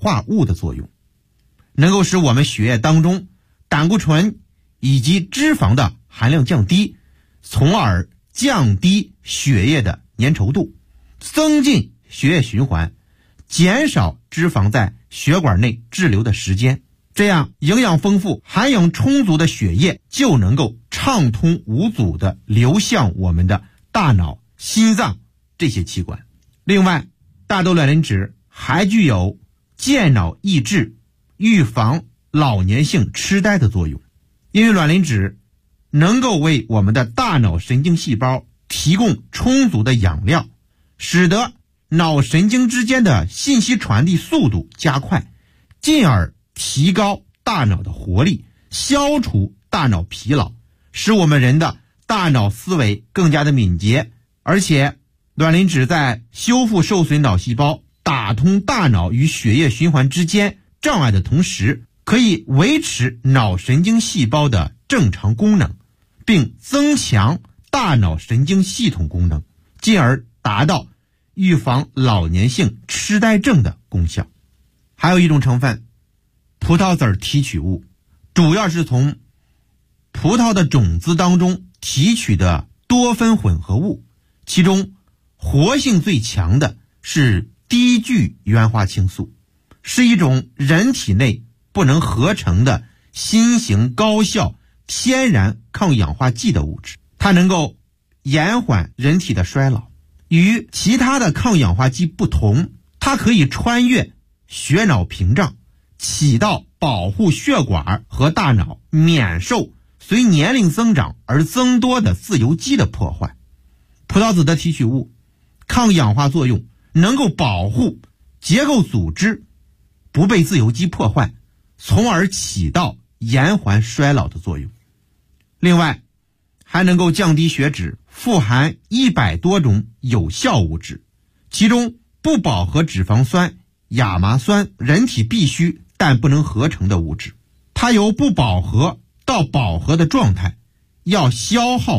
化物的作用，能够使我们血液当中胆固醇以及脂肪的含量降低，从而降低血液的粘稠度，增进血液循环，减少脂肪在血管内滞留的时间。这样营养丰富、含氧充足的血液就能够畅通无阻地流向我们的大脑、心脏这些器官。另外，大豆卵磷脂还具有健脑益智、预防老年性痴呆的作用，因为卵磷脂能够为我们的大脑神经细胞提供充足的养料，使得脑神经之间的信息传递速度加快，进而提高大脑的活力，消除大脑疲劳，使我们人的大脑思维更加的敏捷。而且卵磷脂在修复受损脑细胞、打通大脑与血液循环之间障碍的同时，可以维持脑神经细胞的正常功能，并增强大脑神经系统功能，进而达到预防老年性痴呆症的功效。还有一种成分，葡萄籽提取物，主要是从葡萄的种子当中提取的多酚混合物，其中活性最强的是低聚原花青素，是一种人体内不能合成的新型高效天然抗氧化剂的物质，它能够延缓人体的衰老。与其他的抗氧化剂不同，它可以穿越血脑屏障，起到保护血管和大脑免受随年龄增长而增多的自由基的破坏。葡萄籽的提取物抗氧化作用能够保护结构组织不被自由基破坏，从而起到延缓衰老的作用。另外，还能够降低血脂，富含100多种有效物质，其中不饱和脂肪酸、亚麻酸人体必需但不能合成的物质，它由不饱和到饱和的状态要消耗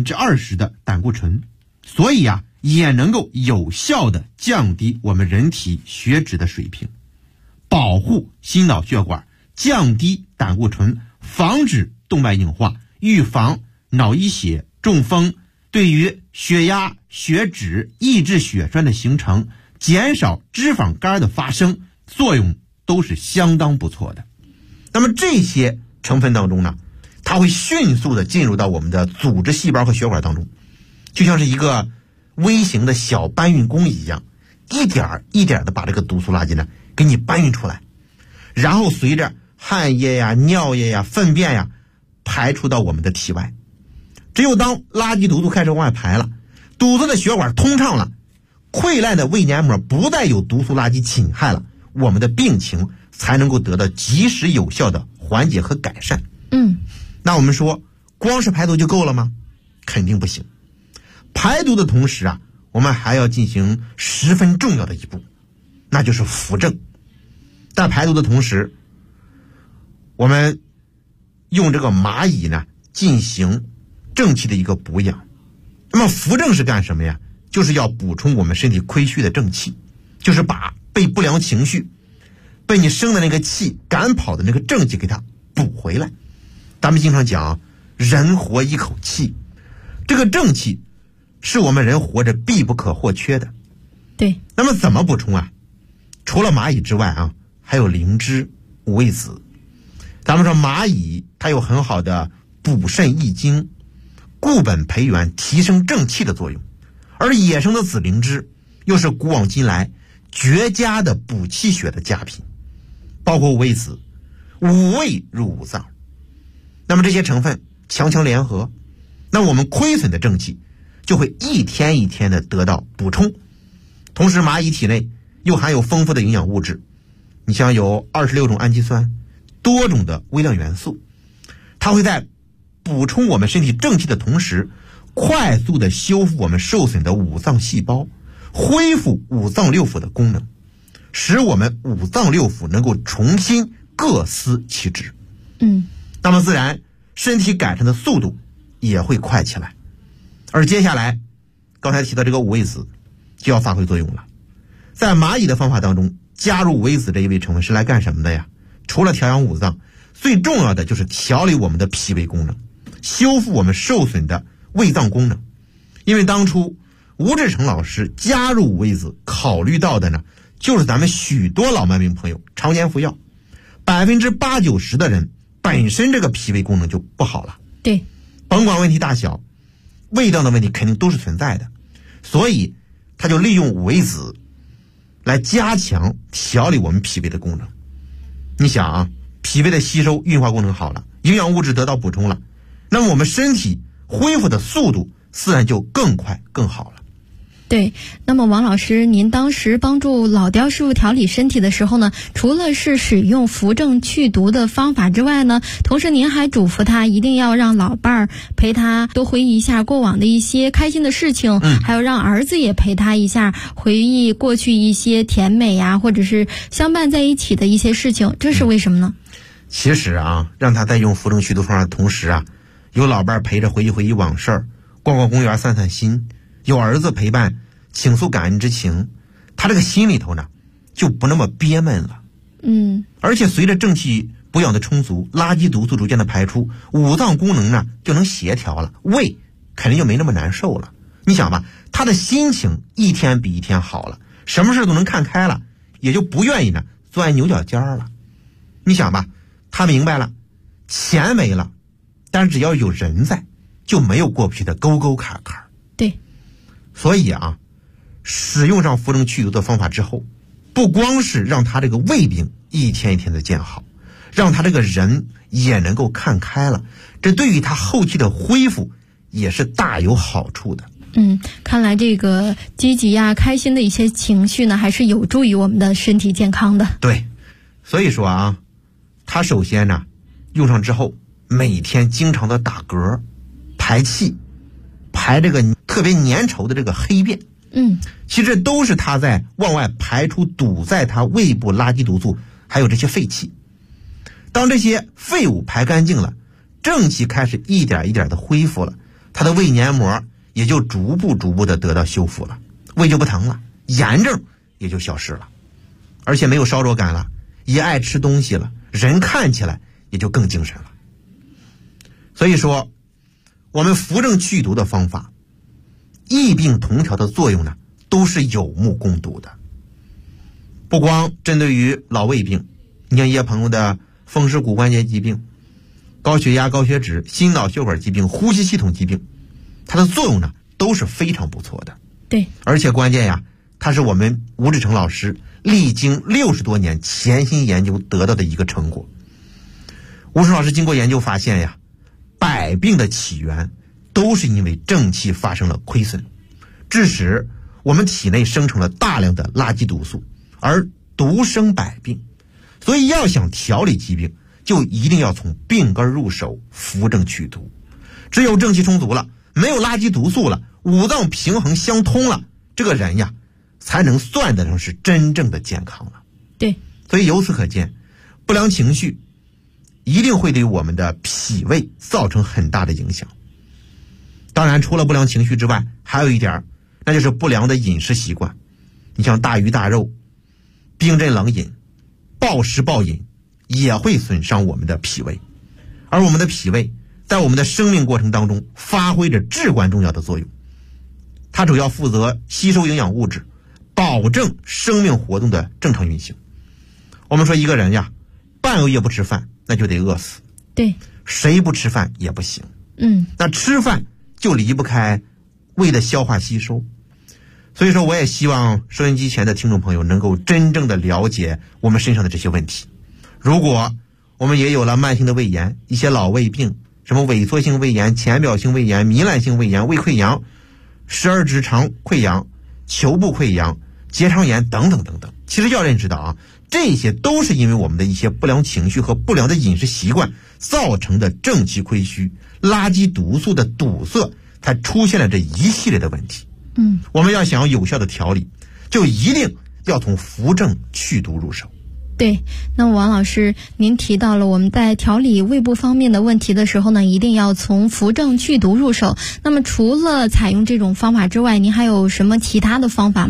20% 的胆固醇，所以也能够有效地降低我们人体血脂的水平，保护心脑血管，降低胆固醇，防止动脉硬化，预防脑溢血、中风，对于血压、血脂、抑制血栓的形成，减少脂肪肝的发生，作用都是相当不错的。那么这些成分当中呢，它会迅速的进入到我们的组织细胞和血管当中，就像是一个微型的小搬运工一样，一点一点的把这个毒素垃圾呢给你搬运出来，然后随着汗液呀、尿液呀、粪便呀排出到我们的体外。只有当垃圾毒素开始往外排了，堵塞的血管通畅了，溃烂的胃黏膜不再有毒素垃圾侵害了，我们的病情才能够得到及时有效的缓解和改善。那我们说光是排毒就够了吗？肯定不行。排毒的同时我们还要进行十分重要的一步，那就是扶正。在排毒的同时，我们用这个蚂蚁呢进行正气的一个补养。那么扶正是干什么呀？就是要补充我们身体亏虚的正气，就是把被不良情绪、被你生的那个气赶跑的那个正气给它补回来。咱们经常讲人活一口气，这个正气是我们人活着必不可或缺的。 对。 那么怎么补充除了蚂蚁之外还有灵芝、五味子。咱们说蚂蚁它有很好的补肾益精、固本培元、提升正气的作用，而野生的紫灵芝又是古往今来绝佳的补气血的佳品，包括五味子，五味入五脏。那么这些成分强强联合，那我们亏损的正气就会一天一天的得到补充。同时蚂蚁体内又含有丰富的营养物质，你像有26种氨基酸，多种的微量元素，它会在补充我们身体正气的同时，快速的修复我们受损的五脏细胞，恢复五脏六腑的功能，使我们五脏六腑能够重新各司其职。那么自然身体改善的速度也会快起来。而接下来刚才提到这个五味子就要发挥作用了。在蚂蚁的方法当中， 加入五味子这一味成分是来干什么的呀？除了调养五脏，最重要的就是调理我们的脾胃功能，修复我们受损的胃脏功能。因为当初吴志成老师加入五味子考虑到的呢，就是咱们许多老慢病朋友常年服药，80%-90%的人本身这个脾胃功能就不好了。 对， 甭管问题大小，胃脏的问题肯定都是存在的，所以他就利用五味子来加强调理我们脾胃的功能。你想啊，脾胃的吸收运化功能好了，营养物质得到补充了，那么我们身体恢复的速度自然就更快更好了。 对，那么王老师，您当时帮助老刁师傅调理身体的时候呢，除了是使用扶正祛毒的方法之外呢，同时您还嘱咐他一定要让老伴儿陪他多回忆一下过往的一些开心的事情，还有让儿子也陪他一下，回忆过去一些甜美呀，或者是相伴在一起的一些事情，这是为什么呢？ 其实啊，让他在用扶正祛毒方法的同时啊，有老伴儿陪着回忆回忆往事，逛逛公园散散心，有儿子陪伴倾诉感恩之情，他这个心里头呢就不那么憋闷了。而且随着正气补养的充足，垃圾毒素逐渐的排出，五脏功能呢就能协调了，胃肯定就没那么难受了。你想吧，他的心情一天比一天好了，什么事都能看开了，也就不愿意呢钻牛角尖了。你想吧，他明白了，钱没了，但是只要有人在，就没有过不去的沟沟坎坎。 对， 所以啊，使用上扶正祛毒的方法之后，不光是让他这个胃病一天一天的见好，让他这个人也能够看开了，这对于他后期的恢复也是大有好处的。 看来这个积极呀、开心的一些情绪呢，还是有助于我们的身体健康的。 对，所以说啊，他首先呢，用上之后，每天经常的打嗝、排气、排这个特别粘稠的这个黑便。其实都是他在往外排出堵在他胃部垃圾毒素还有这些废气。当这些废物排干净了，正气开始一点一点的恢复了，他的胃黏膜也就逐步的得到修复了，胃就不疼了，炎症也就消失了，而且没有烧灼感了，也爱吃东西了，人看起来也就更精神了。所以说我们扶正祛毒的方法，异病同调的作用呢，都是有目共睹的。不光针对于老胃病，你像一些朋友的风湿骨关节疾病、高血压、高血脂、心脑血管疾病、呼吸系统疾病，它的作用呢都是非常不错的。 对， 而且关键呀，它是我们吴志成老师历经60多年潜心研究得到的一个成果。吴志成老师经过研究发现呀，百病的起源都是因为正气发生了亏损，致使我们体内生成了大量的垃圾毒素，而毒生百病。所以要想调理疾病，就一定要从病根入手，扶正祛毒。只有正气充足了，没有垃圾毒素了，五脏平衡相通了，这个人呀才能算得上是真正的健康了。 对， 所以由此可见，不良情绪一定会对我们的脾胃造成很大的影响。当然除了不良情绪之外，还有一点，那就是不良的饮食习惯。你像大鱼大肉、冰镇冷饮、暴食暴饮，也会损伤我们的脾胃。而我们的脾胃在我们的生命过程当中发挥着至关重要的作用，它主要负责吸收营养物质，保证生命活动的正常运行。我们说一个人呀，半个月不吃饭，那就得饿死。 对， 谁不吃饭也不行。那吃饭就离不开胃的消化吸收。所以说我也希望收音机前的听众朋友能够真正的了解我们身上的这些问题。如果我们也有了慢性的胃炎，一些老胃病，什么萎缩性胃炎、浅表性胃炎、糜烂性胃炎、胃溃疡、十二指肠溃疡、球部溃疡、结肠炎等等等等，其实要认识到啊，这些都是因为我们的一些不良情绪和不良的饮食习惯造成的正气亏虚、垃圾毒素的堵塞，才出现了这一系列的问题。我们要想要有效的调理，就一定要从扶正祛毒入手。 对，那么王老师，您提到了我们在调理胃部方面的问题的时候呢，一定要从扶正祛毒入手。那么除了采用这种方法之外，您还有什么其他的方法吗？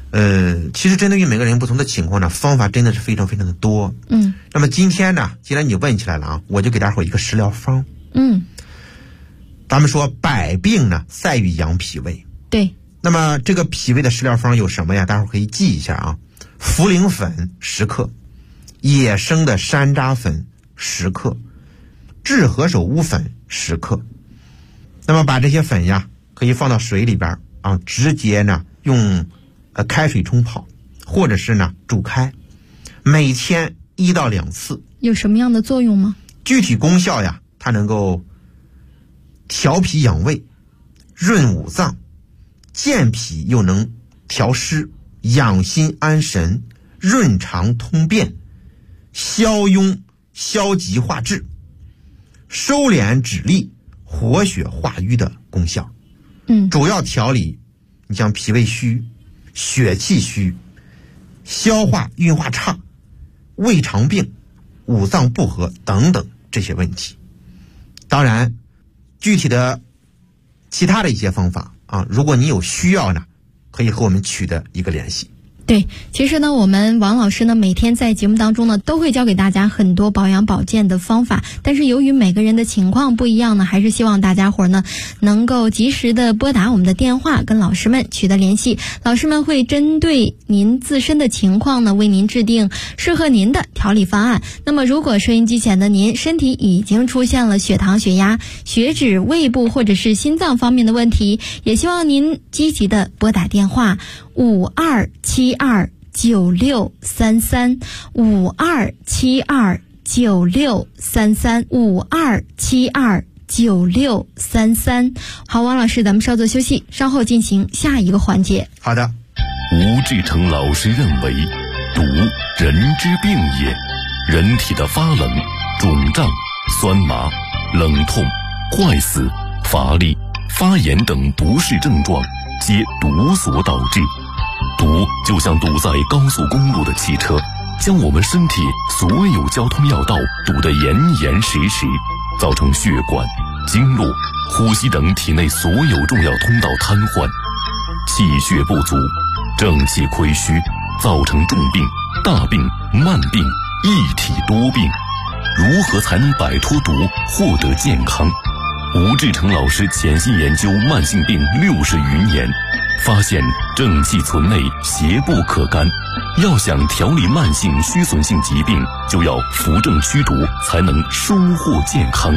其实针对于每个人不同的情况呢，方法真的是非常非常的多。那么今天呢，既然你问起来了啊，我就给大伙一个食疗方。咱们说百病呢在于养脾胃。 对。 那么这个脾胃的食疗方有什么呀？大伙可以记一下啊：茯苓粉10克，野生的山楂粉10克，炙何首乌粉10克。那么把这些粉呀，可以放到水里边啊，直接呢用开水冲泡，或者是呢煮开，每天1到2次。 有什么样的作用吗？ 具体功效呀，它能够调脾养胃，润五脏，健脾又能调湿，养心安神，润肠通便，消痈消急化滞，收敛止痢，活血化瘀的功效。主要调理你像脾胃虚、血气虚、消化运化差、胃肠病、五脏不和等等这些问题。当然具体的其他的一些方法啊，如果你有需要呢，可以和我们取得一个联系。 对，其实呢，我们王老师呢每天在节目当中呢都会教给大家很多保养保健的方法，但是由于每个人的情况不一样呢，还是希望大家伙呢能够及时的拨打我们的电话跟老师们取得联系，老师们会针对您自身的情况呢为您制定适合您的调理方案。那么如果收音机前的您身体已经出现了血糖、血压、血脂、胃部或者是心脏方面的问题，也希望您积极的拨打电话52729633 52729633 52729633。好，王老师，咱们稍作休息，稍后进行下一个环节。 好的。 吴志成老师认为，毒人之病也，人体的发冷、肿胀、酸麻、冷痛、坏死、乏力、发炎等不适症状皆毒所导致。毒就像堵在高速公路的汽车，将我们身体所有交通要道堵得严严实实，造成血管、经络、呼吸等体内所有重要通道瘫痪，气血不足，正气亏虚，造成重病、大病、慢病，一体多病。如何才能摆脱毒，获得健康？吴志成老师潜心研究慢性病60余年，发现正气存内，邪不可干。要想调理慢性虚损性疾病，就要扶正驱毒，才能收获健康。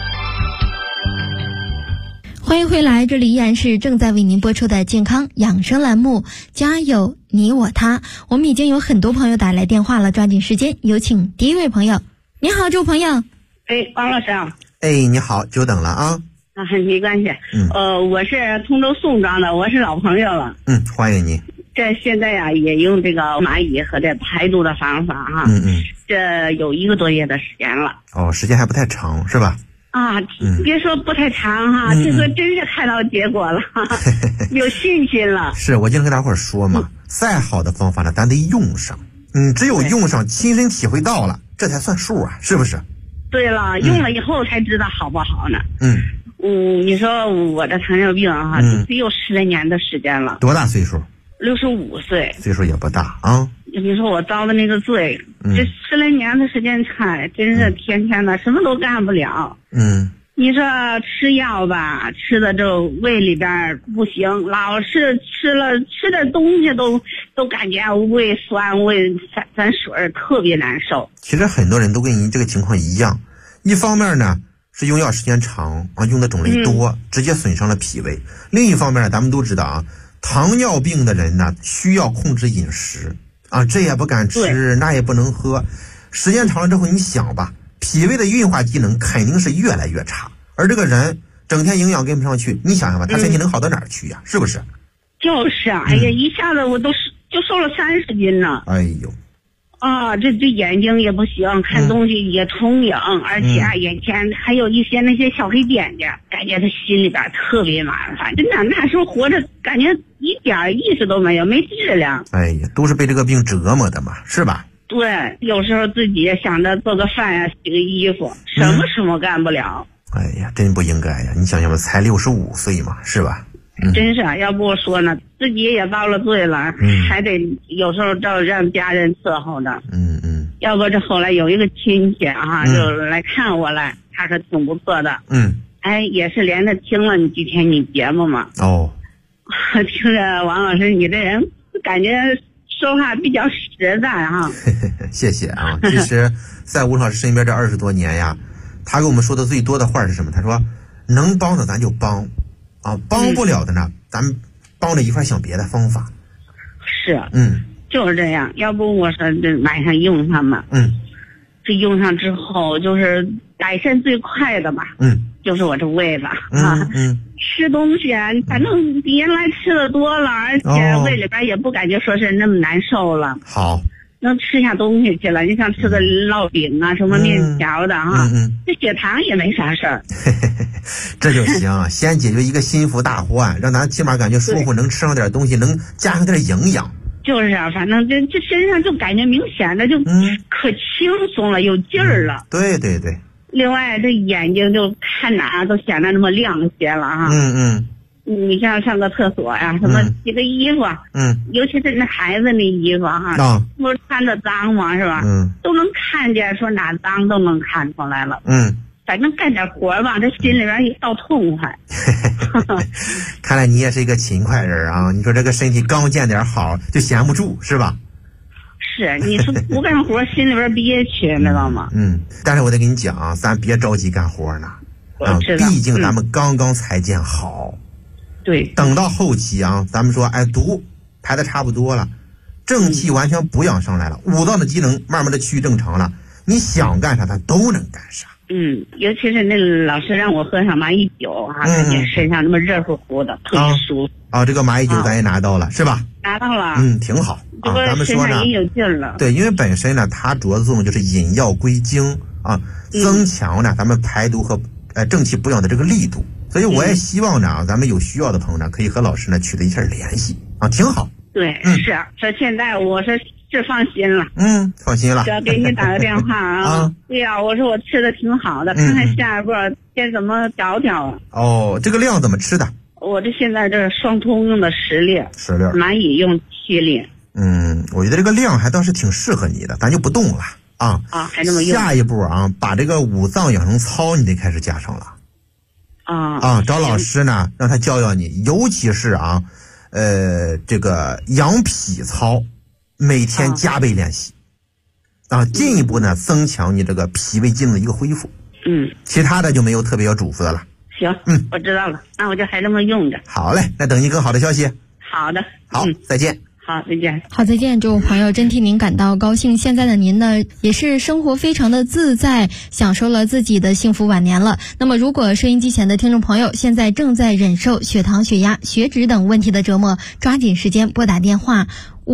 欢迎回来，这里依然是正在为您播出的健康养生栏目，家有你我他。我们已经有很多朋友打来电话了，抓紧时间，有请第一位朋友。你好，这位朋友。 王老师啊。 你好，久等了啊。 没关系。我是通州宋庄的，我是老朋友了。 欢迎你。 这现在呀，也用这个蚂蚁和这排毒的方法哈。这有1个多月的时间了。 时间还不太长是吧？ 别说不太长哈，这回真是看到结果了，有信心了。 是我经常跟大伙儿说嘛，再好的方法呢，咱得用上。只有用上，亲身体会到了，这才算数啊，是不是？ 对了，用了以后才知道好不好呢。你说我这糖尿病哈，得有10来年的时间了。 多大岁数 ？65岁。 岁数也不大啊。 你说我遭的那个罪，这10来年的时间差，真是天天的什么都干不了。你说吃药吧，吃的这胃里边不行，老是吃点东西都感觉胃酸、胃反水，特别难受。 其实很多人都跟您这个情况一样，一方面呢是用药时间长啊，用的种类多，直接损伤了脾胃；另一方面呢，咱们都知道啊，糖尿病的人呢需要控制饮食啊，这也不敢吃，那也不能喝，时间长了之后，你想吧。脾胃的运化机能肯定是越来越差，而这个人整天营养跟不上去，你想想吧，他身体能好到哪儿去呀？是不是？ 就是啊，一下子我就瘦了30斤呢。这眼睛也不行，看东西也重影，而且眼前还有一些那些小黑点点，感觉他心里边特别麻烦。真的，那时候活着感觉一点意识都没有，没质量。 都是被这个病折磨的嘛，是吧？ 对，有时候自己想着做个饭呀，洗个衣服，什么干不了。 真不应该呀！你想想吧，才65岁嘛，是吧？ 真是要不我说呢，自己也遭了罪了，还得有时候照让家人伺候的。要不这后来有一个亲戚就来看我来，他说挺不错的。也是连着听了你几天你节目嘛。听着王老师你这人感觉说话比较实在哈。 谢谢啊。其实在吴老师身边这20多年呀，他跟我们说的最多的话是什么？他说能帮的咱就帮啊，帮不了的呢，咱们帮着一块想别的方法。 是，就是这样。要不我说这晚上用上嘛，这用上之后就是改善最快的嘛，就是我这胃了吃东西啊，反正比原来吃的多了，而且胃里边也不感觉说是那么难受了。 好， 能吃下东西去了，你像吃个烙饼啊，什么面条的这血糖也没啥事儿。 这就行，先解决一个心腹大患，让咱起码感觉舒服，能吃上点东西，能加上点营养。 就是啊，反正这身上就感觉明显的就可轻松了，有劲儿了。 对对对。 另外这眼睛就看哪都显得那么亮些了哈。你像上个厕所呀，什么洗个衣服，尤其是那孩子那衣服不是穿的脏吗？是吧？都能看见，说哪脏都能看出来了。反正干点活吧，这心里边一倒痛快。 看来你也是一个勤快人啊！你说这个身体刚见点好就闲不住是吧？ 是，你说不干活心里边憋屈，知道吗？ 但是我得跟你讲啊，咱别着急干活呢。毕竟咱们刚刚才见好。 对。 等到后期啊，咱们说毒排的差不多了，正气完全补养上来了，五脏的机能慢慢的趋于正常了，你想干啥咱都能干啥。 尤其是那老师让我喝上蚂蚁酒感觉身上那么热乎乎的，特别舒服。这个蚂蚁酒咱也拿到了，是吧？ 拿到了。 挺好啊。咱们说呢， 身上也有劲儿了。 对，因为本身呢，它主要的作用就是引药归经啊，增强呢咱们排毒和正气补养的这个力度。所以我也希望呢，咱们有需要的朋友呢，可以和老师呢取得一下联系啊，挺好。 对，是说现在我是放心了。 放心了。 只要给你打个电话啊。对呀，我说我吃的挺好的，看看下一步该怎么调调啊。 这个量怎么吃的？ 我这现在这双通用的10粒，蚂蚁用7粒。 我觉得这个量还倒是挺适合你的，咱就不动了啊。 还这么用。 下一步啊，把这个5脏养生操你得开始加上了。找老师呢，让他教你，尤其是这个养脾操，每天加倍练习进一步呢增强你这个脾胃机能的一个恢复。其他的就没有特别要嘱咐的了。 行，我知道了，那我就还这么用着。 好嘞，那等你更好的消息。 好的， 好，再见。 好，再见。 好，再见，这位朋友真替您感到高兴。现在的您呢，也是生活非常的自在，享受了自己的幸福晚年了。那么如果收音机前的听众朋友现在正在忍受血糖、血压、血脂等问题的折磨，抓紧时间拨打电话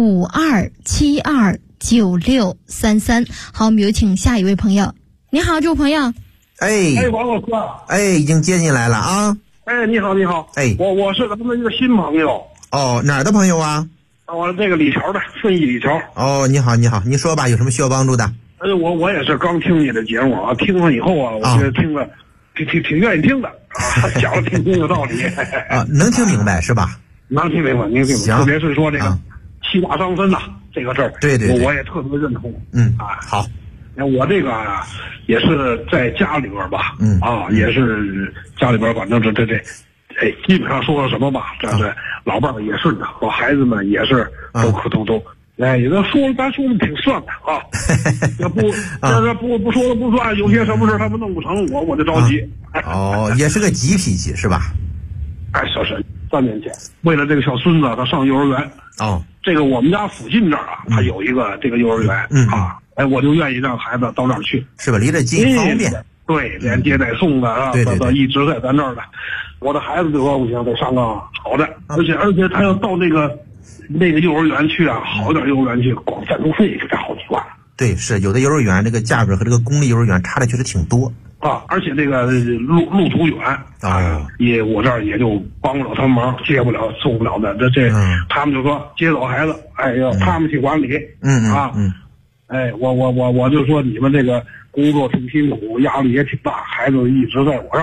52729633。好，我们有请下一位朋友。你好，这位朋友。 王老师。 已经接进来了啊。 你好，你好。我是咱们一个新朋友。 哪儿的朋友啊？ 我这个李桥的，顺义李桥。 你好，你说吧，有什么需要帮助的？ 我也是刚听你的节目啊，听了以后我觉得听了挺愿意听的讲了挺有道理能听明白是吧？ 能听明白，特别是说这个气大伤身这个事儿， 对， 我也特别认同。 好。 我这个也是在家里边吧，也是家里边，反正这基本上说了什么吧，这老伴儿也顺着，我孩子们也是都，也都咱说的挺顺的要不说了不算，有些什么事他们弄不成，我就着急。 也是个急脾气是吧？ 是3年前，为了这个小孙子他上幼儿园，这个我们家附近这儿他有一个这个幼儿园我就愿意让孩子到这儿去， 是吧？离得近方便。 对，连接带送的对， 一直在咱这儿的。我的孩子就说不行，得上个好的，而且他要到那个幼儿园去好点幼儿园去，光赞助费就得好几万。 对，是有的幼儿园这个价格和这个公立幼儿园差的确实挺多而且这个路途远我这儿也就帮不了他们忙，接不了送不了的，他们就说接走孩子，他们去管理。我就说你们这个工作挺辛苦，压力也挺大，孩子一直在我这儿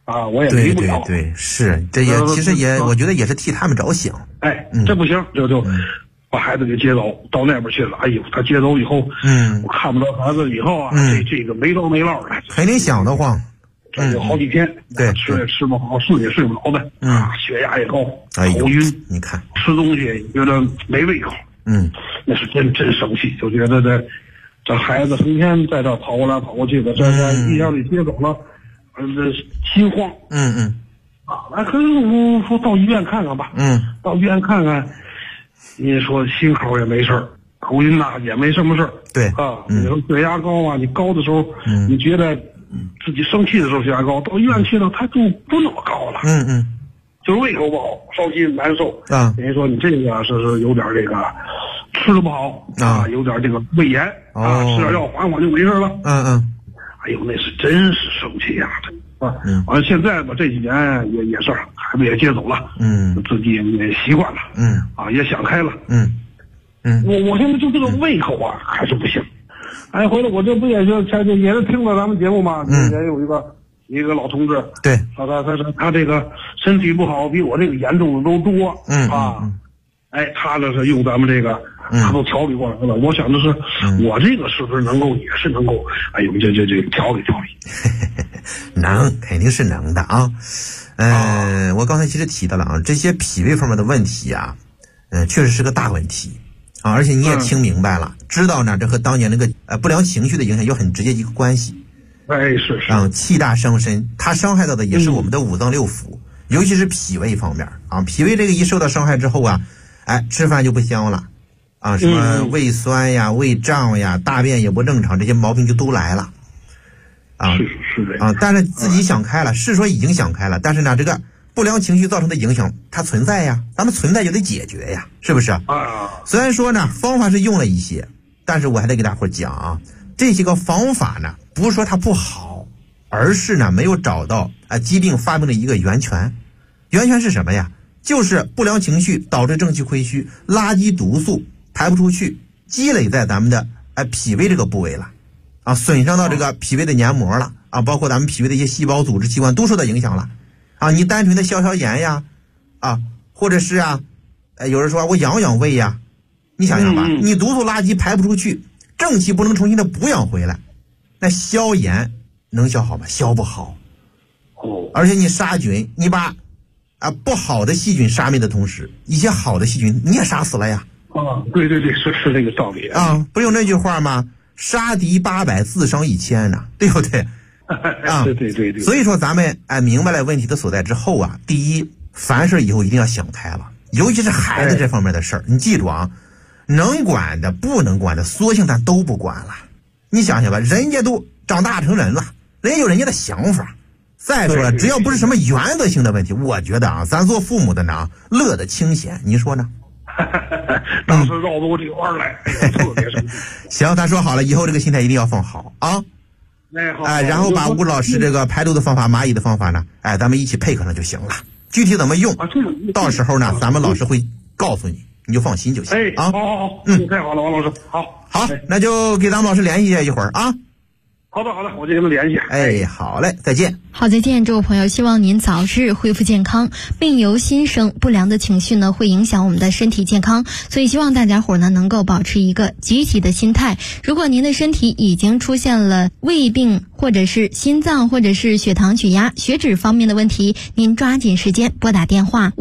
啊，我也离不了。 对，是，这也其实也，我觉得也是替他们着想。 这不行，就把孩子给接走，到那边去了。哎呦，他接走以后，我看不到孩子以后啊，这个没着没落的， 肯定想得慌。 这有好几天， 对， 吃也吃不好，睡也睡不着的，血压也高，头晕。 你看， 吃东西也觉得没胃口，那是真生气，就觉得这孩子成天在这跑过来跑过去的，这一下给接走了，这心慌。那可是我说到医院看看吧，到医院看看，你说心口也没事儿，头晕呐也没什么事儿， 对啊，你说血压高啊，你高的时候，你觉得自己生气的时候血压高，到医院去了他就不那么高了，就是胃口不好，烧心难受啊。等于说你这个是有点这个吃的不好啊，有点这个胃炎啊，吃点药缓缓就没事了。哎呦，那是真是生气呀！完了现在吧，这几年也是孩子也接走了，自己也习惯了，也想开了，我现在就这个胃口啊，还是不行。哎，回来我这不也是听了咱们节目吗？也有一个老同志， 对， 他这个身体不好，比我这个严重的都多，他这是用咱们这个，他都调理过来了。我想的是，我这个是不是也是能够，哎呦，这调理。 能，肯定是能的啊。我刚才其实提到了啊，这些脾胃方面的问题啊，确实是个大问题啊，而且你也听明白了，知道呢，这和当年那个不良情绪的影响有很直接一个关系。 是气大伤身，它伤害到的也是我们的五脏六腑，尤其是脾胃方面啊。脾胃这个一受到伤害之后啊，吃饭就不香了啊，什么胃酸呀、胃胀呀、大便也不正常，这些毛病就都来了啊。 是的啊，但是自己想开了，是说已经想开了，但是呢，这个不良情绪造成的影响它存在呀，咱们存在就得解决呀，是不是啊？虽然说呢，方法是用了一些，但是我还得给大伙讲啊，这些个方法呢，不是说它不好，而是呢没有找到疾病发病的一个源泉。源泉是什么呀？就是不良情绪导致正气亏虚，垃圾毒素排不出去，积累在咱们的脾胃这个部位了啊，损伤到这个脾胃的黏膜了啊，包括咱们脾胃的一些细胞组织器官都受到影响了啊。你单纯的消炎呀或者是有人说我养胃呀，你想想吧，你毒素垃圾排不出去，正气不能重新的补养回来，那消炎能消好吗？消不好。而且你杀菌，你把不好的细菌杀灭的同时，一些好的细菌你也杀死了呀。 对，是这个道理啊。不有那句话吗？杀敌800，自伤1000呢，对不对？ 对。 所以说咱们明白了问题的所在之后啊，第一，凡事以后一定要想开了，尤其是孩子这方面的事儿，你记住啊，能管的不能管的，索性咱都不管了。你想想吧，人家都长大成人了，人家有人家的想法。再说了，只要不是什么原则性的问题，我觉得咱做父母的呢，乐得清闲，你说呢？ 当时绕不过这个弯来，特别生气。 行，咱说好了，以后这个心态一定要放好啊。然后把吴老师这个排毒的方法、蚂蚁的方法呢，咱们一起配合上就行了。具体怎么用，到时候呢，咱们老师会告诉你，你就放心就行啊。 好，太好了，王老师，好， 那就给咱们老师联系一会儿啊。 好的，我就跟他联系。 好嘞，再见。 好，再见，这位朋友，希望您早日恢复健康。病由心生，不良的情绪呢会影响我们的身体健康，所以希望大家伙呢能够保持一个积极的心态。如果您的身体已经出现了胃病，或者是心脏，或者是血糖、血压、血脂方面的问题，您抓紧时间拨打电话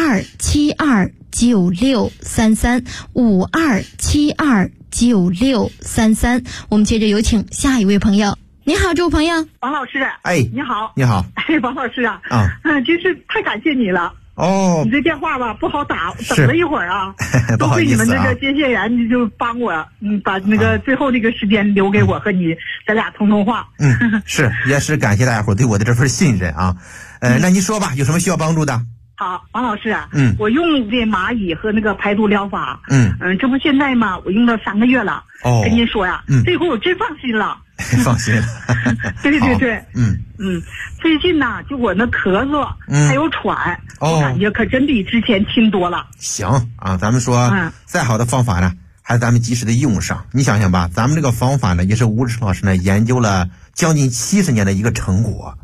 5272963352729633。我们接着有请下一位朋友。你好，这位朋友。 王老师。你好。 你好。 王老师真是太感谢你了。你这电话吧不好打，等了一会儿都亏你们这个接线员，你就帮我把那个最后这个时间留给我和你，咱俩通话。 是，也是感谢大家伙对我的这份信任啊。那您说吧，有什么需要帮助的？ 好，王老师我用这蚂蚁和那个排毒疗法，这不现在嘛，我用了3个月了。跟您说呀，这回我真放心了。 放心了。 对。最近呢，就我那咳嗽还有喘，我感觉可真比之前轻多了。 行啊，咱们说再好的方法呢，还是咱们及时的用上。你想想吧，咱们这个方法呢，也是吴志老师呢研究了将近70年的一个成果。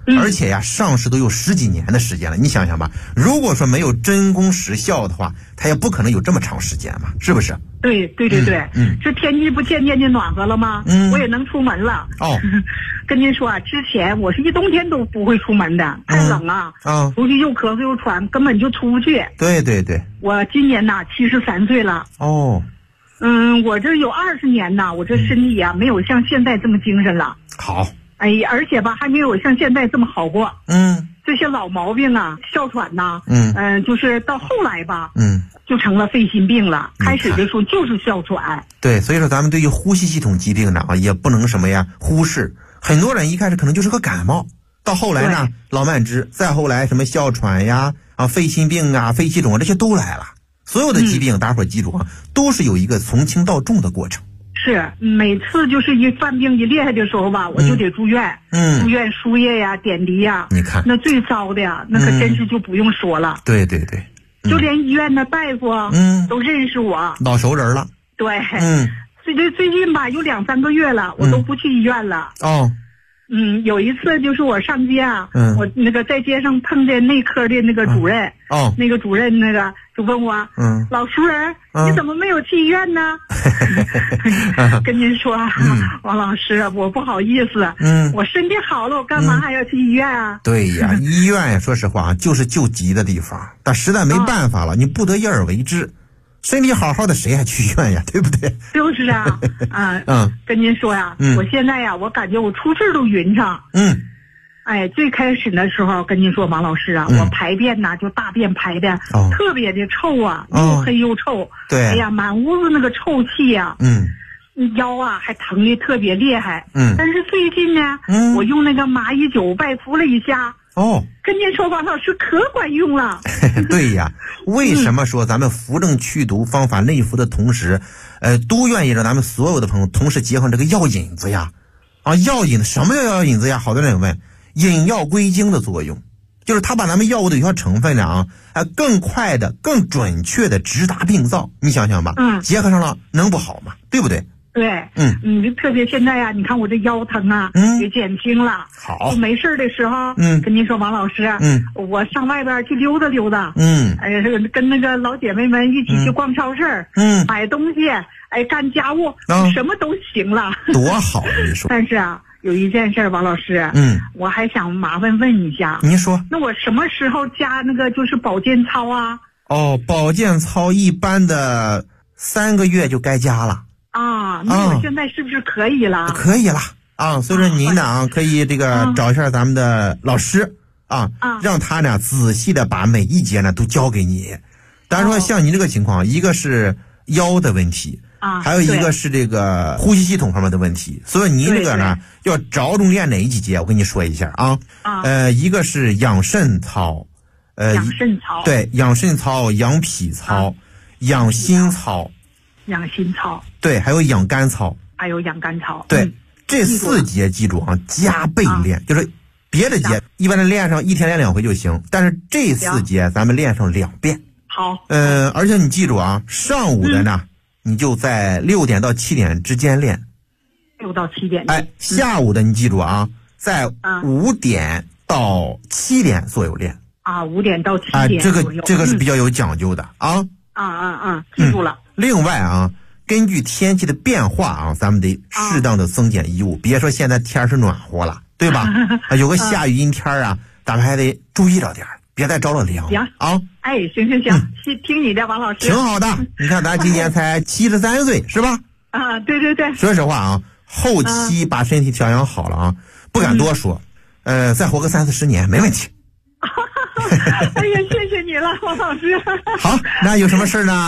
而且呀，上市都有10几年的时间了。你想想吧，如果说没有真功实效的话，它也不可能有这么长时间嘛，是不是？ 对，这天气不渐渐的暖和了吗？我也能出门了。跟您说啊，之前我是一冬天都不会出门的，太冷啊，出去又咳嗽又喘，根本就出不去。 对， 我今年呐73岁了。我这有20年呐，我这身体啊没有像现在这么精神了。 好。 而且吧，还没有像现在这么好过。这些老毛病啊，哮喘呐，就是到后来吧，就成了肺心病了。开始的时候就是哮喘。 对，所以说咱们对于呼吸系统疾病呢也不能什么呀忽视。很多人一开始可能就是个感冒，到后来呢老慢支，再后来什么哮喘呀肺心病啊、肺气肿啊，这些都来了。所有的疾病，大伙儿记住都是有一个从轻到重的过程。 是，每次就是一犯病一厉害的时候吧，我就得住院。住院输液呀、点滴呀。你看，那最糟的呀，那可真是就不用说了。 对。 就连医院的大夫都认识我， 老熟人了。 对。最近吧，有2、3个月了，我都不去医院了。有一次就是我上街啊，我那个在街上碰见内科的那个主任。那个主任就问我，老熟人，你怎么没有去医院呢？跟您说，王老师，我不好意思。我身体好了，我干嘛还要去医院啊？ 对呀，医院呀，说实话就是救急的地方，但实在没办法了，你不得已而为之。身体好好的谁还去医院呀，对不对？ 就是啊。跟您说呀，我现在呀，我感觉我出事都晕畅。最开始的时候跟您说，王老师啊，我排便呐，就大便排的特别的臭啊，又黑又臭。对。哎呀，满屋子那个臭气呀。腰啊还疼的特别厉害。但是最近呢，我用那个蚂蚁酒拜服了一下。跟您说，王老师可管用了。 对呀，为什么说咱们扶正祛毒方法内服的同时，都愿意让咱们所有的朋友同时结合这个药引子呀？药引子，什么叫药引子呀？好多人问，引药归经的作用，就是它把咱们药物的有效成分呢更快的、更准确的直达病灶。你想想吧，结合上了能不好吗？对不对？ 对。特别现在呀，你看我这腰疼啊，也减轻了。好。没事的时候，跟您说，王老师，我上外边去溜达溜达。跟那个老姐妹们一起去逛超市，买东西，干家务，什么都行了。 多好，你说。 但是啊，有一件事，王老师，我还想麻烦问一下。 您说。 那我什么时候加那个就是保健操啊？ 保健操一般的3个月就该加了。 那我现在是不是可以了？ 可以了所以说您呢可以这个找一下咱们的老师让他呢仔细的把每一节呢都教给你。当然说像您这个情况，一个是腰的问题还有一个是这个呼吸系统方面的问题，所以您这个呢要着重练哪几节，我跟你说一下一个是养肾操， 养肾操， 对，养肾操、养脾操、养心操。 养心操， 对，还有养肝操，对，这4节记住加倍练，就是别的节一般的练上1天练2回就行，但是这4节咱们练上2遍。 好。 而且你记住上午的呢，你就在6点到7点之间练。 6到7点。 下午的你记住在5点到7点左右练。 5点到7点。 这个是比较有讲究的记住了。 另外根据天气的变化咱们得适当的增减衣物。别说现在天是暖和了，对吧？有个下雨阴天咱们还得注意着点，别再着了凉。 行行，听你的，王老师。 挺好的。你看咱今年才73岁，是吧？ 对。 说实话后期把身体调养好了不敢多说，再活个30、40年没问题。 哎呀，谢谢你了，王老师。 好，那有什么事呢？